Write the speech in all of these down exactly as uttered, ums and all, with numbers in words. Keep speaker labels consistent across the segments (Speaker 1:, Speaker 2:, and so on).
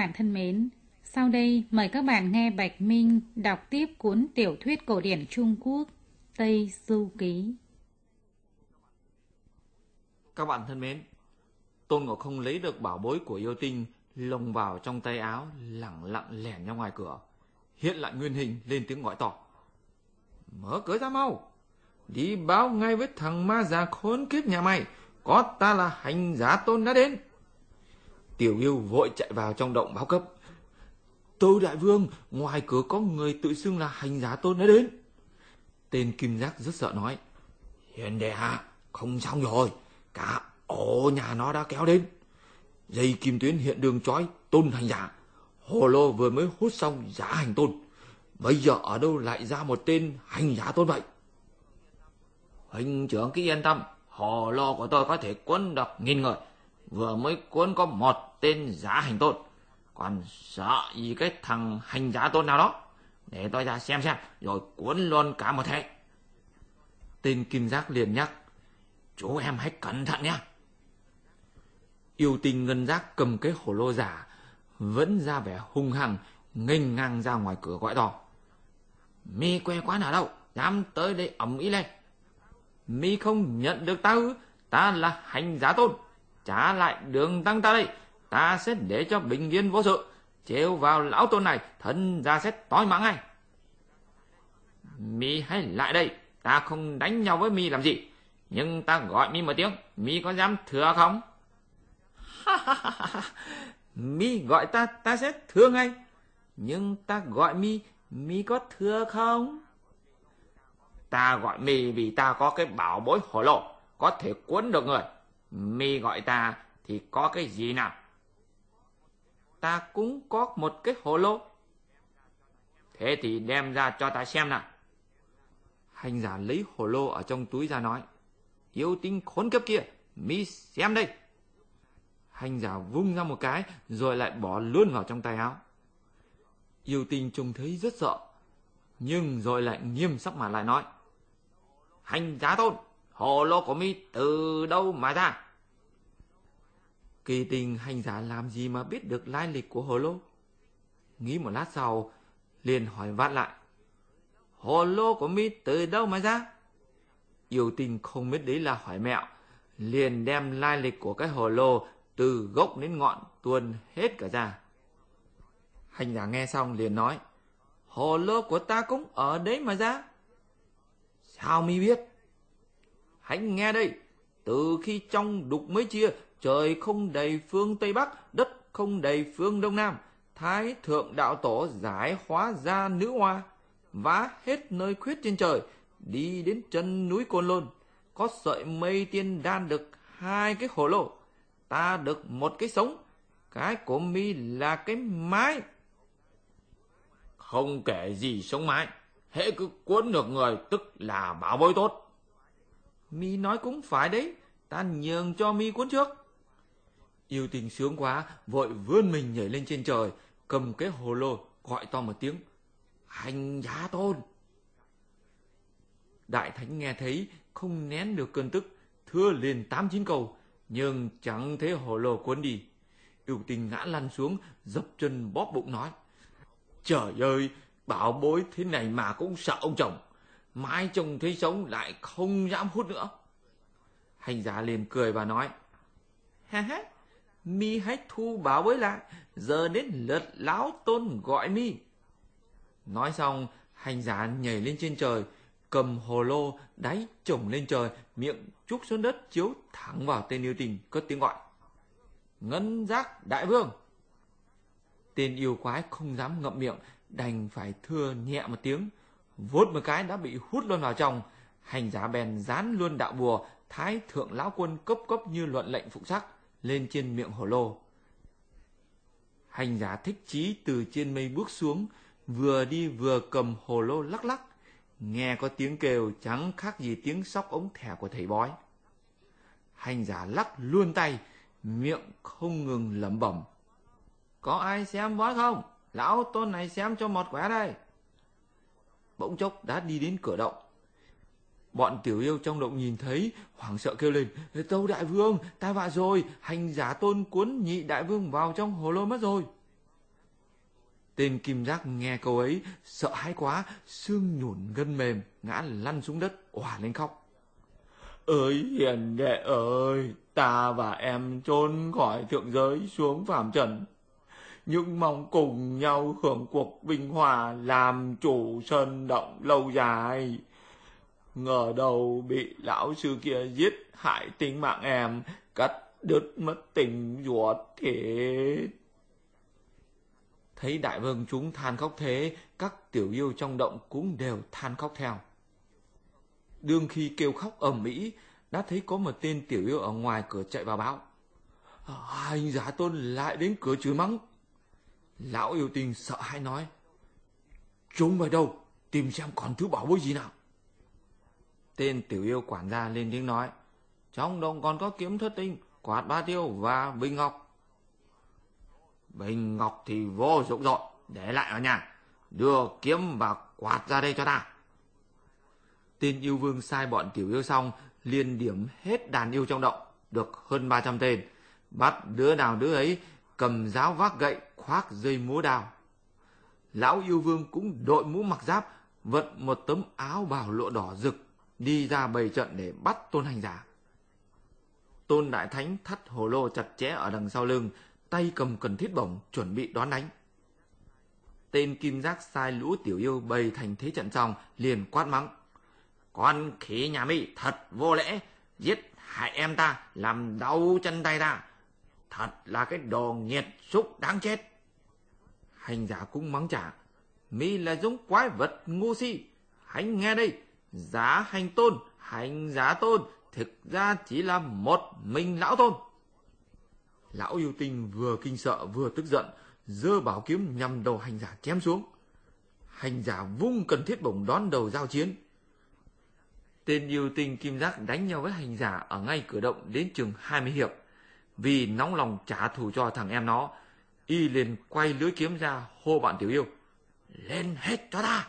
Speaker 1: bạn thân mến, sau đây mời các bạn nghe Bạch Minh đọc tiếp cuốn tiểu thuyết cổ điển Trung Quốc Tây Du Ký.
Speaker 2: Các bạn thân mến, Tôn Ngộ Không lấy được bảo bối của yêu tinh lồng vào trong tay áo, lẳng lặng lẻn ra ngoài cửa, hiện lại nguyên hình, lên tiếng gọi to: "Mở cửa ra mau, đi báo ngay với thằng ma già khốn kiếp nhà mày, có ta là Hành Giả Tôn đã đến." Tiểu Yêu vội chạy vào trong động báo cấp: "Tâu đại vương, ngoài cửa có người tự xưng là Hành Giả Tôn đã đến." Tên Kim Giác rất sợ nói: "Hiền đệ hạ, không xong rồi, cả ổ nhà nó đã kéo đến. Dây kim tuyến hiện đường trói Tôn Hành Giả, hồ lô vừa mới hút xong Giả Hành Tôn, bây giờ ở đâu lại ra một tên Hành Giả Tôn vậy?" "Huynh trưởng cứ yên tâm, hồ lô của tôi có thể cuốn được nghìn người, vừa mới cuốn có một tên Giả Hành Tôn, còn sợ gì cái thằng Hành Giả Tôn nào đó. Để tôi ra xem xem, rồi cuốn luôn cả một thể." Tên Kim Giác liền nhắc: "Chú em hãy cẩn thận nhé." Yêu tinh ngân giác cầm cái hồ lô giả, vẫn ra vẻ hung hăng, nghênh ngang ra ngoài cửa gọi to: "Mi quê quán ở đâu, dám tới đây ầm ĩ lên? Mi không nhận được ta ư? Ta là Hành Giả Tôn, trả lại đường tăng ta đây, ta sẽ để cho bình yên vô sự. Trêu vào lão tôn này, thân ra sẽ tối mạng ngay. Mi hãy lại đây, ta không đánh nhau với Mi làm gì, nhưng ta gọi Mi một tiếng, Mi có dám thưa không?" "Mi gọi ta, ta sẽ thưa ngay, nhưng ta gọi Mi, Mi có thưa không?" "Ta gọi Mi vì ta có cái bảo bối hổ lô, có thể cuốn được người. Mi gọi ta thì có cái gì nào?" "Ta cũng có một cái hổ lô." "Thế thì đem ra cho ta xem nào." Hành Giả lấy hổ lô ở trong túi ra nói: "Yêu tinh khốn kiếp kia, Mi xem đây." Hành Giả vung ra một cái rồi lại bỏ luôn vào trong tay áo. Yêu tinh trông thấy rất sợ, nhưng rồi lại nghiêm sắc mà lại nói: "Hành Giả Tôn, hồ lô của Mi từ đâu mà ra?" Kỳ tình Hành Giả làm gì mà biết được lai lịch của hồ lô. Nghĩ một lát sau, liền hỏi vặn lại: "Hồ lô của Mi từ đâu mà ra?" Yêu tinh không biết đấy là hỏi mẹo, liền đem lai lịch của cái hồ lô từ gốc đến ngọn tuôn hết cả ra. Hành Giả nghe xong liền nói: "Hồ lô của ta cũng ở đấy mà ra." "Sao Mi biết?" "Hãy nghe đây, từ khi trong đục mới chia, trời không đầy phương Tây Bắc, đất không đầy phương Đông Nam, Thái thượng đạo tổ giải hóa ra nữ hoa, vá hết nơi khuyết trên trời, đi đến chân núi Côn Lôn, có sợi mây tiên đan được hai cái hồ lô, ta được một cái sống, cái của Mi là cái mái." "Không kể gì sống mái, hễ cứ cuốn được người tức là bảo bối tốt." "Mi nói cũng phải đấy, ta nhường cho Mi cuốn trước." Yêu tình sướng quá, vội vươn mình nhảy lên trên trời, cầm cái hồ lô gọi to một tiếng: "Hành Giả Tôn!" Đại thánh nghe thấy, không nén được cơn tức, thưa liền tám chín câu, nhưng chẳng thấy hồ lô cuốn đi. Yêu tình ngã lăn xuống, dập chân bóp bụng nói: "Trời ơi, bảo bối thế này mà cũng sợ ông chồng, mãi chồng thấy sống lại không dám hút nữa." Hành Giả liền cười và nói: "Ha ha, Mi hãy thu bảo bối lại, giờ đến lượt lão tôn gọi Mi." Nói xong, Hành Giả nhảy lên trên trời, cầm hồ lô đáy chổng lên trời, miệng trúc xuống đất chiếu thẳng vào tên yêu tinh, cất tiếng gọi: "Ngân Giác đại vương!" Tên yêu quái không dám ngậm miệng, đành phải thưa nhẹ một tiếng, vốt một cái đã bị hút luôn vào trong. Hành Giả bèn dán luôn đạo bùa Thái thượng lão quân cấp cấp như luận lệnh phụ sắc lên trên miệng hồ lô. Hành Giả thích chí từ trên mây bước xuống, vừa đi vừa cầm hồ lô lắc lắc, nghe có tiếng kêu chẳng khác gì tiếng xóc ống thẻ của thầy bói. Hành Giả lắc luôn tay, miệng không ngừng lẩm bẩm: "Có ai xem bói không? Lão tôn này xem cho một quẻ đây." Bỗng chốc đã đi đến cửa động. Bọn tiểu yêu trong động nhìn thấy, hoảng sợ kêu lên: "Tâu đại vương, tai vạ rồi, Hành Giả Tôn cuốn nhị đại vương vào trong hồ lô mất rồi." Tên Kim Giác nghe câu ấy, sợ hãi quá, xương nhũn gân mềm, ngã lăn xuống đất, òa lên khóc. Ơi hiền đệ ơi, ta và em trốn khỏi thượng giới xuống phàm trần, nhưng mong cùng nhau hưởng cuộc vinh hòa, làm chủ sơn động lâu dài. Ngờ đâu bị lão sư kia giết hại tính mạng em, cắt đứt mất tình ruột thịt. Thấy đại vương chúng than khóc thế, các tiểu yêu trong động cũng đều than khóc theo. Đương khi kêu khóc ầm ĩ, đã thấy có một tên tiểu yêu ở ngoài cửa chạy vào báo. Hành giả tôn lại đến cửa chửi mắng. Lão yêu tinh sợ hãi nói, trốn vào đâu, tìm xem còn thứ bảo bối gì nào. Tên tiểu yêu quản gia lên tiếng nói, trong động còn có kiếm thất tinh, quạt ba tiêu và bình ngọc. Bình ngọc thì vô dụng rồi, để lại ở nhà, đưa kiếm và quạt ra đây cho ta. Tên yêu vương sai bọn tiểu yêu xong, liền điểm hết đàn yêu trong động, được hơn ba trăm tên, bắt đứa nào đứa ấy cầm giáo vác gậy, khoác dây múa đao. Lão yêu vương cũng đội mũ mặc giáp, vận một tấm áo bào lụa đỏ rực, đi ra bày trận để bắt Tôn Hành Giả. Tôn Đại Thánh thắt hồ lô chặt chẽ ở đằng sau lưng, tay cầm cần thiết bổng chuẩn bị đón đánh. Tên Kim Giác sai lũ tiểu yêu bày thành thế trận xong, liền quát mắng, con khỉ nhà mi thật vô lễ, giết hại em ta, làm đau chân tay ta, thật là cái đồ nghiệt xúc đáng chết. Hành giả cũng mắng trả, mi là giống quái vật ngu si, hãy nghe đây, giá hành tôn, hành giá tôn, thực ra chỉ là một mình lão tôn. Lão yêu tinh vừa kinh sợ vừa tức giận, giơ bảo kiếm nhằm đầu hành giả chém xuống. Hành giả vung cần thiết bổng đón đầu giao chiến. Tên yêu tinh Kim Giác đánh nhau với hành giả ở ngay cửa động đến chừng hai mươi hiệp. Vì nóng lòng trả thù cho thằng em nó, y liền quay lưỡi kiếm ra hô bạn tiểu yêu, lên hết cho ta.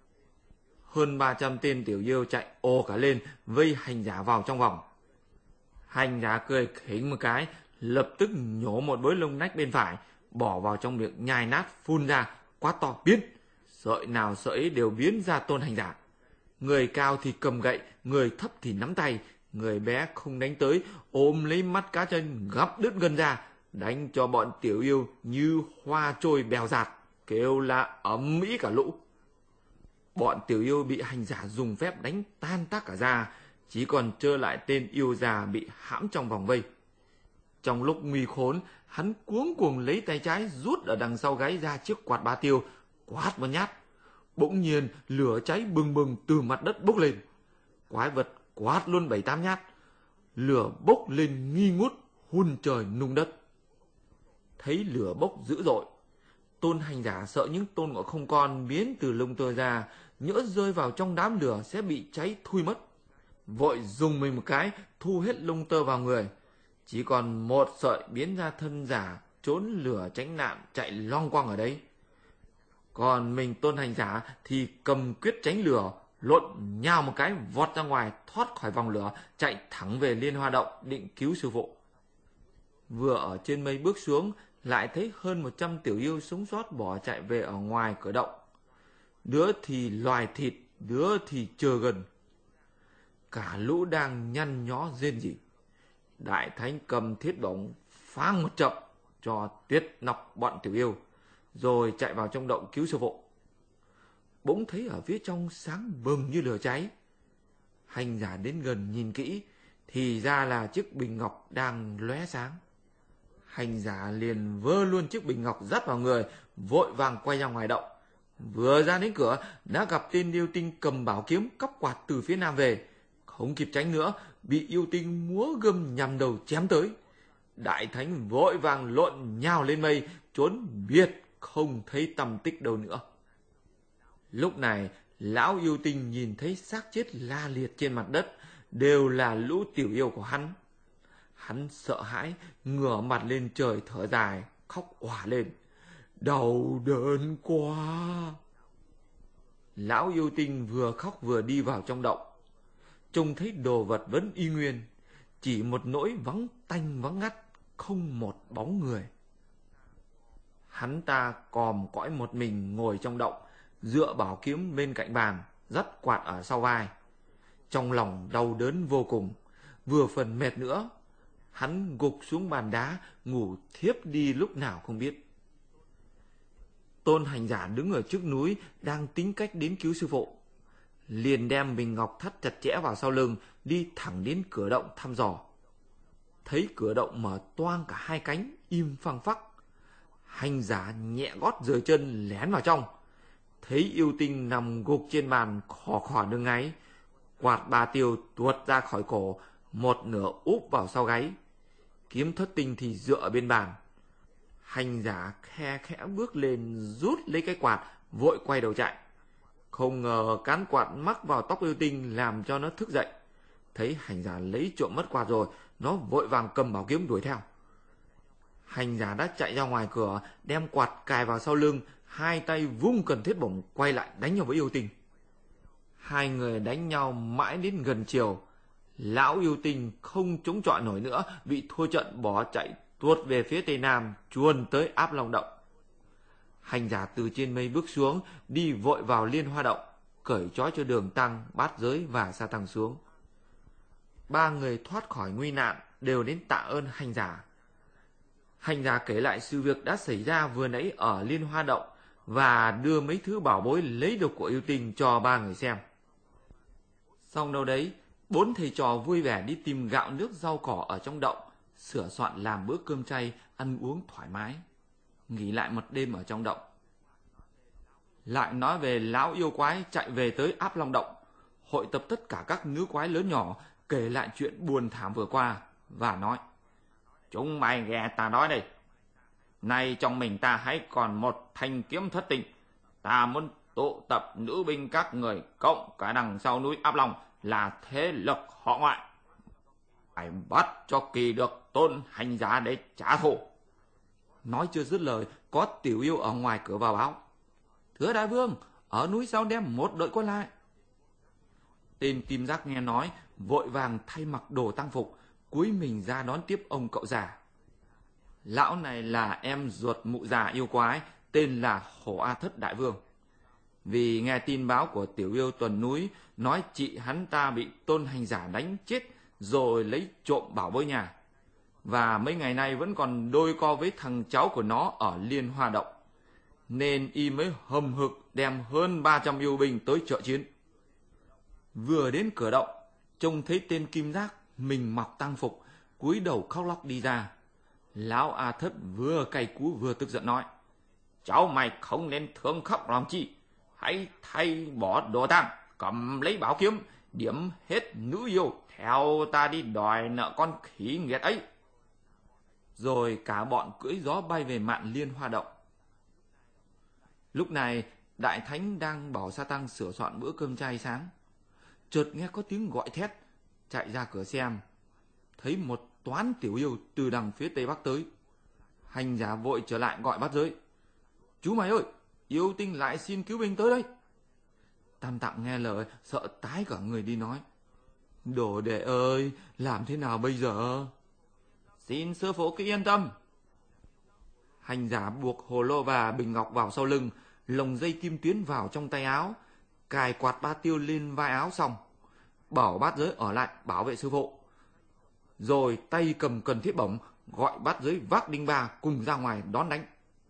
Speaker 2: Hơn ba trăm tên tiểu yêu chạy ồ cả lên, vây hành giả vào trong vòng. Hành giả cười khỉnh một cái, lập tức nhổ một bối lông nách bên phải, bỏ vào trong miệng nhai nát phun ra, quát to biến. Sợi nào sợi ấy đều biến ra Tôn Hành Giả. Người cao thì cầm gậy, người thấp thì nắm tay, người bé không đánh tới, ôm lấy mắt cá chân gắp đứt gân ra, đánh cho bọn tiểu yêu như hoa trôi bèo dạt, kêu là ầm ĩ cả lũ. Bọn tiểu yêu bị hành giả dùng phép đánh tan tác cả ra, chỉ còn trơ lại tên yêu già bị hãm trong vòng vây. Trong lúc nguy khốn, hắn cuống cuồng lấy tay trái rút ở đằng sau gáy ra chiếc quạt ba tiêu, quát một nhát. Bỗng nhiên lửa cháy bừng bừng từ mặt đất bốc lên. Quái vật quát luôn bảy tám nhát. Lửa bốc lên nghi ngút, hun trời nung đất. Thấy lửa bốc dữ dội, Tôn Hành Giả sợ những tôn ngộ không con biến từ lông tơ ra, nhỡ rơi vào trong đám lửa sẽ bị cháy thui mất. Vội dùng mình một cái, thu hết lông tơ vào người. Chỉ còn một sợi biến ra thân giả, trốn lửa tránh nạn, chạy long quăng ở đấy. Còn mình Tôn Hành Giả thì cầm quyết tránh lửa, lộn nhào một cái vọt ra ngoài, thoát khỏi vòng lửa, chạy thẳng về Liên Hoa Động định cứu sư phụ. Vừa ở trên mây bước xuống, lại thấy hơn một trăm tiểu yêu sống sót bỏ chạy về ở ngoài cửa động. Đứa thì loài thịt, đứa thì chờ gần. Cả lũ đang nhăn nhó rên rỉ. Đại Thánh cầm thiết bổng phang một trận cho tuyết nọc bọn tiểu yêu, rồi chạy vào trong động cứu sư phụ. Bỗng thấy ở phía trong sáng bừng như lửa cháy. Hành giả đến gần nhìn kỹ, thì ra là chiếc bình ngọc đang lóe sáng. Hành giả liền vơ luôn chiếc bình ngọc dắt vào người, vội vàng quay ra ngoài động. Vừa ra đến cửa, đã gặp tên yêu tinh cầm bảo kiếm cóc quạt từ phía nam về. Không kịp tránh nữa, bị yêu tinh múa gươm nhằm đầu chém tới. Đại Thánh vội vàng lộn nhào lên mây, trốn biệt không thấy tăm tích đâu nữa. Lúc này, lão yêu tinh nhìn thấy xác chết la liệt trên mặt đất, đều là lũ tiểu yêu của hắn. Hắn sợ hãi, ngửa mặt lên trời thở dài, khóc òa lên. Đau đớn quá. Lão yêu tinh vừa khóc vừa đi vào trong động. Trông thấy đồ vật vẫn y nguyên, chỉ một nỗi vắng tanh vắng ngắt, không một bóng người. Hắn ta còm cõi một mình ngồi trong động, dựa bảo kiếm bên cạnh bàn, dắt quạt ở sau vai. Trong lòng đau đớn vô cùng, vừa phần mệt nữa, hắn gục xuống bàn đá, ngủ thiếp đi lúc nào không biết. Tôn hành giả đứng ở trước núi, đang tính cách đến cứu sư phụ. Liền đem bình ngọc thắt chặt chẽ vào sau lưng, đi thẳng đến cửa động thăm dò. Thấy cửa động mở toang cả hai cánh, im phăng phắc. Hành giả nhẹ gót rời chân lén vào trong. Thấy yêu tinh nằm gục trên bàn, khò khò đứng ngáy. Quạt ba tiêu tuột ra khỏi cổ, một nửa úp vào sau gáy. Kiếm thất tinh thì dựa ở bên bàn. Hành giả khe khẽ bước lên, rút lấy cái quạt, vội quay đầu chạy. Không ngờ cán quạt mắc vào tóc yêu tinh, làm cho nó thức dậy. Thấy hành giả lấy trộm mất quạt rồi, nó vội vàng cầm bảo kiếm đuổi theo. Hành giả đã chạy ra ngoài cửa, đem quạt cài vào sau lưng, hai tay vung cần thiết bổng quay lại đánh nhau với yêu tinh. Hai người đánh nhau mãi đến gần chiều. Lão yêu tinh không chống chọi nổi nữa, bị thua trận bỏ chạy tuột về phía tây nam, chuồn tới Áp Long động. Hành giả từ trên mây bước xuống, đi vội vào Liên Hoa động, cởi trói cho Đường Tăng, Bát Giới và Sa Tăng xuống. Ba người thoát khỏi nguy nạn, đều đến tạ ơn hành giả. Hành giả kể lại sự việc đã xảy ra vừa nãy ở Liên Hoa động và đưa mấy thứ bảo bối lấy được của yêu tinh cho ba người xem. Xong đâu đấy, bốn thầy trò vui vẻ đi tìm gạo nước rau cỏ ở trong động, sửa soạn làm bữa cơm chay, ăn uống thoải mái, nghỉ lại một đêm ở trong động. Lại nói về lão yêu quái chạy về tới Áp Long động, hội tập tất cả các nữ quái lớn nhỏ, kể lại chuyện buồn thảm vừa qua và nói: chúng mày nghe ta nói đây, nay trong mình ta hãy còn một thanh kiếm thất tinh. Ta muốn tụ tập nữ binh các người, cộng cả đằng sau núi Áp Long là thế lực họ ngoại, phải bắt cho kỳ được Tôn hành giả để trả thù. Nói chưa dứt lời, có tiểu yêu ở ngoài cửa vào báo: thưa đại vương, ở núi sau đem một đội quân lại. Tên Kim Giác nghe nói, vội vàng thay mặc đồ tang phục, cúi mình ra đón tiếp ông cậu già. Lão này là em ruột mụ già yêu quái, tên là Hổ A Thất đại vương. Vì nghe tin báo của tiểu yêu tuần núi, nói chị hắn ta bị Tôn hành giả đánh chết rồi lấy trộm bảo bối nhà, và mấy ngày nay vẫn còn đôi co với thằng cháu của nó ở Liên Hoa động, nên y mới hầm hực đem hơn ba trăm yêu binh tới trợ chiến. Vừa đến cửa động, trông thấy tên Kim Giác mình mặc tang phục, cúi đầu khóc lóc đi ra. Lão A Thất vừa cay cú vừa tức giận nói: cháu mày không nên thương khóc làm chi, hãy thay bỏ đồ tang, cầm lấy bảo kiếm, điểm hết nữ yêu, theo ta đi đòi nợ con khỉ nghiệt ấy. Rồi cả bọn cưỡi gió bay về mạn Liên Hoa động. Lúc này Đại Thánh đang bảo Sa Tăng sửa soạn bữa cơm chay sáng, chợt nghe có tiếng gọi thét, chạy ra cửa xem, thấy một toán tiểu yêu từ đằng phía tây bắc tới. Hành giả vội trở lại gọi Bát Giới: chú mày ơi, yêu tinh lại xin cứu binh tới đây. Tam Tạng nghe lời, sợ tái cả người đi nói: đồ đệ ơi, làm thế nào bây giờ? Xin sư phụ cứ yên tâm. Hành giả buộc hồ lô và bình ngọc vào sau lưng, lồng dây kim tuyến vào trong tay áo, cài quạt ba tiêu lên vai áo xong, bảo Bát Giới ở lại bảo vệ sư phụ. Rồi tay cầm cần thiết bổng, gọi Bát Giới vác đinh ba cùng ra ngoài đón đánh.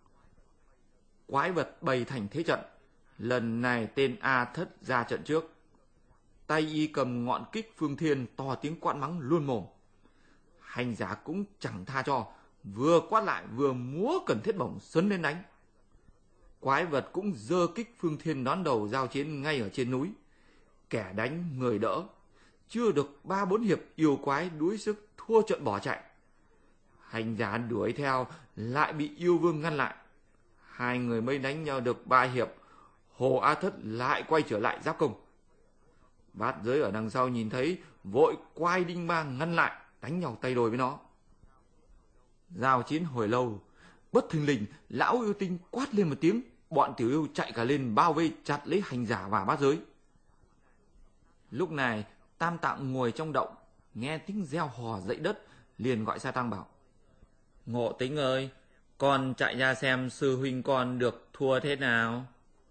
Speaker 2: Quái vật bày thành thế trận, lần này tên A Thất ra trận trước. Tay y cầm ngọn kích phương thiên, to tiếng quát mắng luôn mồm. Hành giả cũng chẳng tha cho, vừa quát lại vừa múa cần thiết bổng sấn lên đánh. Quái vật cũng giơ kích phương thiên đón đầu giao chiến ngay ở trên núi. Kẻ đánh người đỡ, chưa được ba bốn hiệp yêu quái đuối sức thua trận bỏ chạy. Hành giả đuổi theo lại bị yêu vương ngăn lại. Hai người mới đánh nhau được ba hiệp, Hồ A Thất lại quay trở lại giáp công. Bát Giới ở đằng sau nhìn thấy, vội quay đinh ba ngăn lại, đánh nhau tay đôi với nó. Giao chiến hồi lâu, bất thình lình lão yêu tinh quát lên một tiếng, bọn tiểu yêu chạy cả lên bao vây chặt lấy hành giả và Bát Giới. Lúc này Tam Tạng ngồi trong động, nghe tiếng reo hò dậy đất, liền gọi Sa Tăng bảo: Ngộ Tính ơi, Con chạy ra xem sư huynh con được thua thế nào.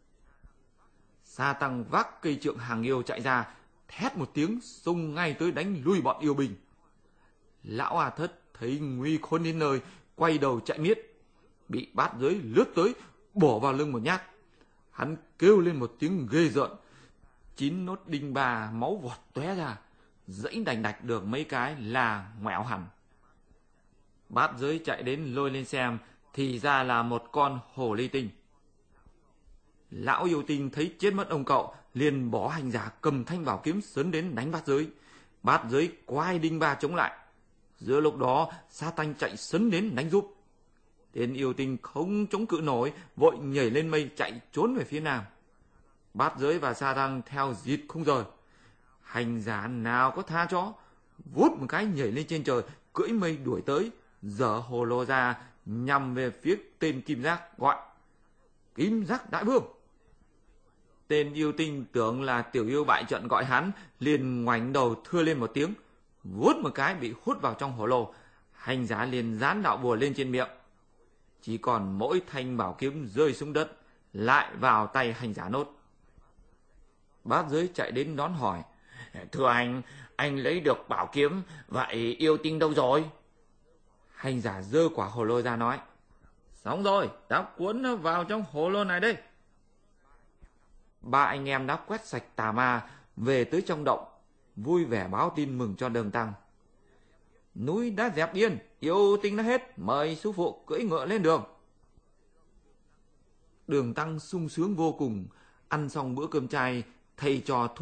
Speaker 2: Sa Tăng vác cây trượng hàng yêu chạy ra, thét một tiếng xông ngay tới đánh lui bọn yêu binh. Lão A Thất thấy nguy khốn đến nơi, quay đầu chạy miết, bị bát giới lướt tới bổ vào lưng một nhát. Hắn kêu lên một tiếng ghê rợn, chín nốt đinh ba máu vọt tóe ra, dẫy đành đạch được mấy cái là ngoẹo hẳn. Bát giới chạy đến lôi lên xem, thì ra là một con hồ ly tinh. Lão yêu tinh thấy chết mất ông cậu, liền bỏ hành giả cầm thanh bảo kiếm sấn đến đánh bát giới. Bát giới quay đinh ba chống lại. Giữa lúc đó, Sa Tăng chạy sấn đến đánh giúp. Tên yêu tinh không chống cự nổi, vội nhảy lên mây chạy trốn về phía nam. Bát giới và Sa Tăng theo dịt không rời. Hành giả nào có tha cho, vút một cái nhảy lên trên trời, cưỡi mây đuổi tới, giở hồ lô ra nhằm về phía tên Kim Giác, gọi: Kim Giác đại vương. Tên yêu tinh tưởng là tiểu yêu bại trận gọi hắn, liền ngoảnh đầu thưa lên một tiếng, vuốt một cái bị hút vào trong hồ lô. Hành giả liền dán đạo bùa lên trên miệng, chỉ còn mỗi thanh bảo kiếm rơi xuống đất, lại vào tay hành giả nốt. Bát giới chạy đến đón hỏi: Thưa anh, anh lấy được bảo kiếm, vậy yêu tinh đâu rồi? Hành giả giơ quả hồ lô ra nói: Xong rồi, đã cuốn nó vào trong hồ lô này đây. Ba anh em đã quét sạch tà ma, về tới trong động, vui vẻ báo tin mừng cho Đường Tăng. Núi đã dẹp yên, yêu tinh đã hết, mời sư phụ cưỡi ngựa lên đường. Đường Tăng sung sướng vô cùng, ăn xong bữa cơm chay, thầy trò